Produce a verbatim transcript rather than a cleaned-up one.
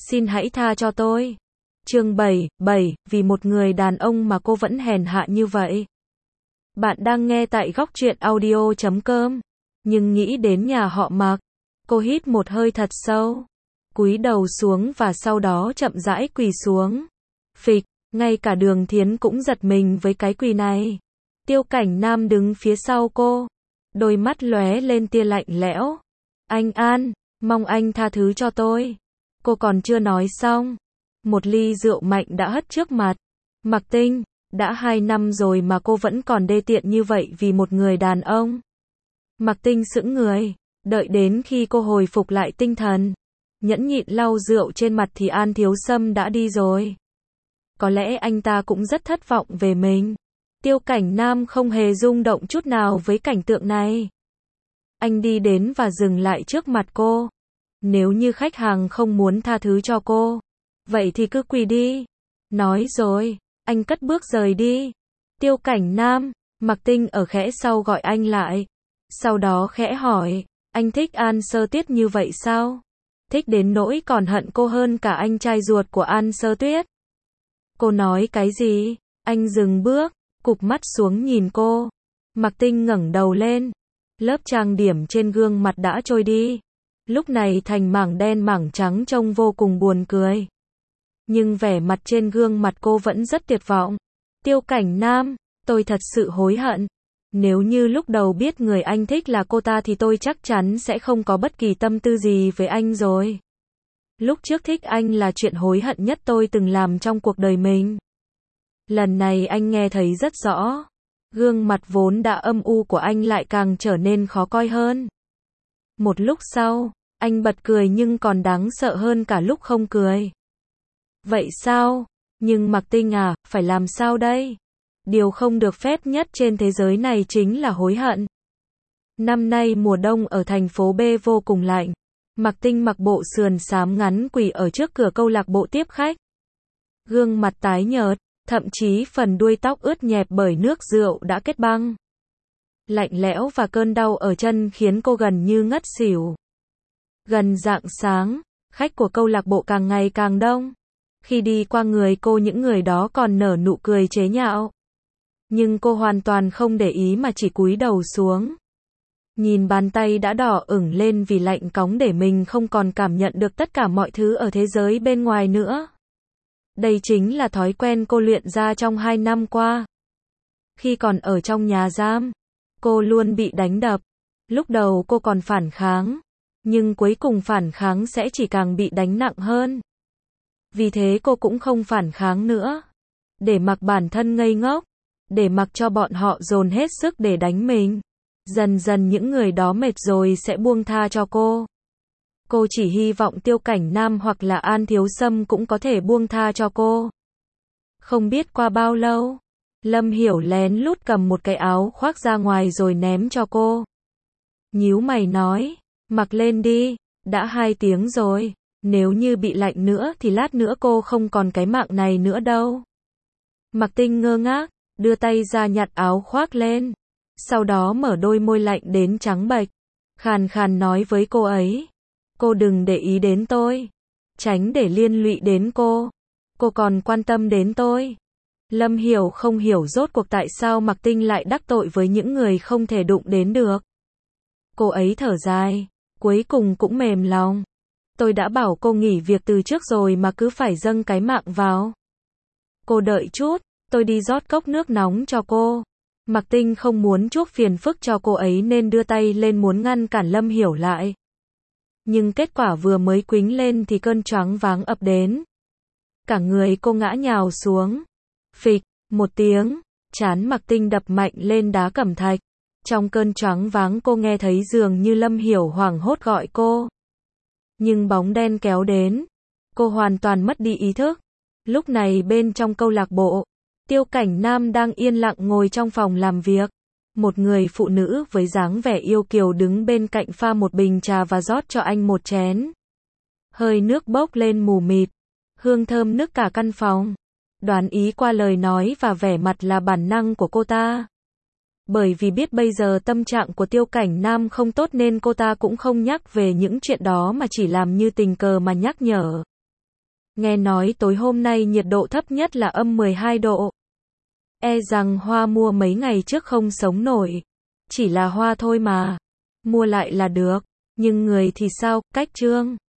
Xin hãy tha cho tôi. Chương bảy, bảy, vì một người đàn ông mà cô vẫn hèn hạ như vậy. Bạn đang nghe tại góc truyện audio chấm com. Nhưng nghĩ đến nhà họ Mạc, cô hít một hơi thật sâu, cúi đầu xuống và sau đó chậm rãi quỳ xuống. Phịch, ngay cả Đường Thiến cũng giật mình với cái quỳ này. Tiêu Cảnh Nam đứng phía sau cô, đôi mắt lóe lên tia lạnh lẽo. Anh An, mong anh tha thứ cho tôi. Cô còn chưa nói xong, một ly rượu mạnh đã hất trước mặt. Mạc Tinh, đã hai năm rồi mà cô vẫn còn đê tiện như vậy vì một người đàn ông. Mạc Tinh sững người, đợi đến khi cô hồi phục lại tinh thần, nhẫn nhịn lau rượu trên mặt thì An Thiếu Sâm đã đi rồi. Có lẽ anh ta cũng rất thất vọng về mình. Tiêu Cảnh Nam không hề rung động chút nào với cảnh tượng này. Anh đi đến và dừng lại trước mặt cô. Nếu như khách hàng không muốn tha thứ cho cô, vậy thì cứ quỳ đi. Nói rồi, anh cất bước rời đi. Tiêu Cảnh Nam, Mạc Tinh ở khẽ sau gọi anh lại. Sau đó khẽ hỏi, anh thích An Sơ Tuyết như vậy sao? Thích đến nỗi còn hận cô hơn cả anh trai ruột của An Sơ Tuyết. Cô nói cái gì? Anh dừng bước, cụp mắt xuống nhìn cô. Mạc Tinh ngẩng đầu lên. Lớp trang điểm trên gương mặt đã trôi đi. Lúc này thành mảng đen mảng trắng trông vô cùng buồn cười. Nhưng vẻ mặt trên gương mặt cô vẫn rất tuyệt vọng. Tiêu Cảnh Nam, tôi thật sự hối hận. Nếu như lúc đầu biết người anh thích là cô ta thì tôi chắc chắn sẽ không có bất kỳ tâm tư gì với anh rồi. Lúc trước thích anh là chuyện hối hận nhất tôi từng làm trong cuộc đời mình. Lần này anh nghe thấy rất rõ. Gương mặt vốn đã âm u của anh lại càng trở nên khó coi hơn. Một lúc sau, anh bật cười nhưng còn đáng sợ hơn cả lúc không cười. Vậy sao? Nhưng Mạc Tinh à, phải làm sao đây? Điều không được phép nhất trên thế giới này chính là hối hận. Năm nay mùa đông ở thành phố B vô cùng lạnh. Mạc Tinh mặc bộ sườn xám ngắn quỳ ở trước cửa câu lạc bộ tiếp khách. Gương mặt tái nhợt, thậm chí phần đuôi tóc ướt nhẹp bởi nước rượu đã kết băng. Lạnh lẽo và cơn đau ở chân khiến cô gần như ngất xỉu. Gần rạng sáng, khách của câu lạc bộ càng ngày càng đông. Khi đi qua người cô những người đó còn nở nụ cười chế nhạo. Nhưng cô hoàn toàn không để ý mà chỉ cúi đầu xuống. Nhìn bàn tay đã đỏ ửng lên vì lạnh cóng để mình không còn cảm nhận được tất cả mọi thứ ở thế giới bên ngoài nữa. Đây chính là thói quen cô luyện ra trong hai năm qua. Khi còn ở trong nhà giam, cô luôn bị đánh đập. Lúc đầu cô còn phản kháng, nhưng cuối cùng phản kháng sẽ chỉ càng bị đánh nặng hơn. Vì thế cô cũng không phản kháng nữa. Để mặc bản thân ngây ngốc, để mặc cho bọn họ dồn hết sức để đánh mình. Dần dần những người đó mệt rồi sẽ buông tha cho cô. Cô chỉ hy vọng Tiêu Cảnh Nam hoặc là An Thiếu Sâm cũng có thể buông tha cho cô. Không biết qua bao lâu, Lâm Hiểu lén lút cầm một cái áo khoác ra ngoài rồi ném cho cô. Nhíu mày nói, mặc lên đi, đã hai tiếng rồi, nếu như bị lạnh nữa thì lát nữa cô không còn cái mạng này nữa đâu. Mạc Tinh ngơ ngác, đưa tay ra nhặt áo khoác lên, sau đó mở đôi môi lạnh đến trắng bệch, khàn khàn nói với cô ấy. Cô đừng để ý đến tôi, tránh để liên lụy đến cô. Cô còn quan tâm đến tôi. Lâm Hiểu không hiểu rốt cuộc tại sao Mạc Tinh lại đắc tội với những người không thể đụng đến được. Cô ấy thở dài, cuối cùng cũng mềm lòng. Tôi đã bảo cô nghỉ việc từ trước rồi mà cứ phải dâng cái mạng vào. Cô đợi chút, tôi đi rót cốc nước nóng cho cô. Mạc Tinh không muốn chuốc phiền phức cho cô ấy nên đưa tay lên muốn ngăn cản Lâm Hiểu lại. Nhưng kết quả vừa mới quĩnh lên thì cơn choáng váng ập đến. Cả người cô ngã nhào xuống. Phịch, một tiếng, trán Mạc Tinh đập mạnh lên đá cẩm thạch. Trong cơn choáng váng cô nghe thấy dường như Lâm Hiểu hoảng hốt gọi cô. Nhưng bóng đen kéo đến. Cô hoàn toàn mất đi ý thức. Lúc này bên trong câu lạc bộ, Tiêu Cảnh Nam đang yên lặng ngồi trong phòng làm việc. Một người phụ nữ với dáng vẻ yêu kiều đứng bên cạnh pha một bình trà và rót cho anh một chén. Hơi nước bốc lên mù mịt, hương thơm nức cả căn phòng. Đoán ý qua lời nói và vẻ mặt là bản năng của cô ta. Bởi vì biết bây giờ tâm trạng của Tiêu Cảnh Nam không tốt nên cô ta cũng không nhắc về những chuyện đó mà chỉ làm như tình cờ mà nhắc nhở. Nghe nói tối hôm nay nhiệt độ thấp nhất là âm mười hai độ. E rằng hoa mua mấy ngày trước không sống nổi. Chỉ là hoa thôi mà. Mua lại là được. Nhưng người thì sao, cách Trương?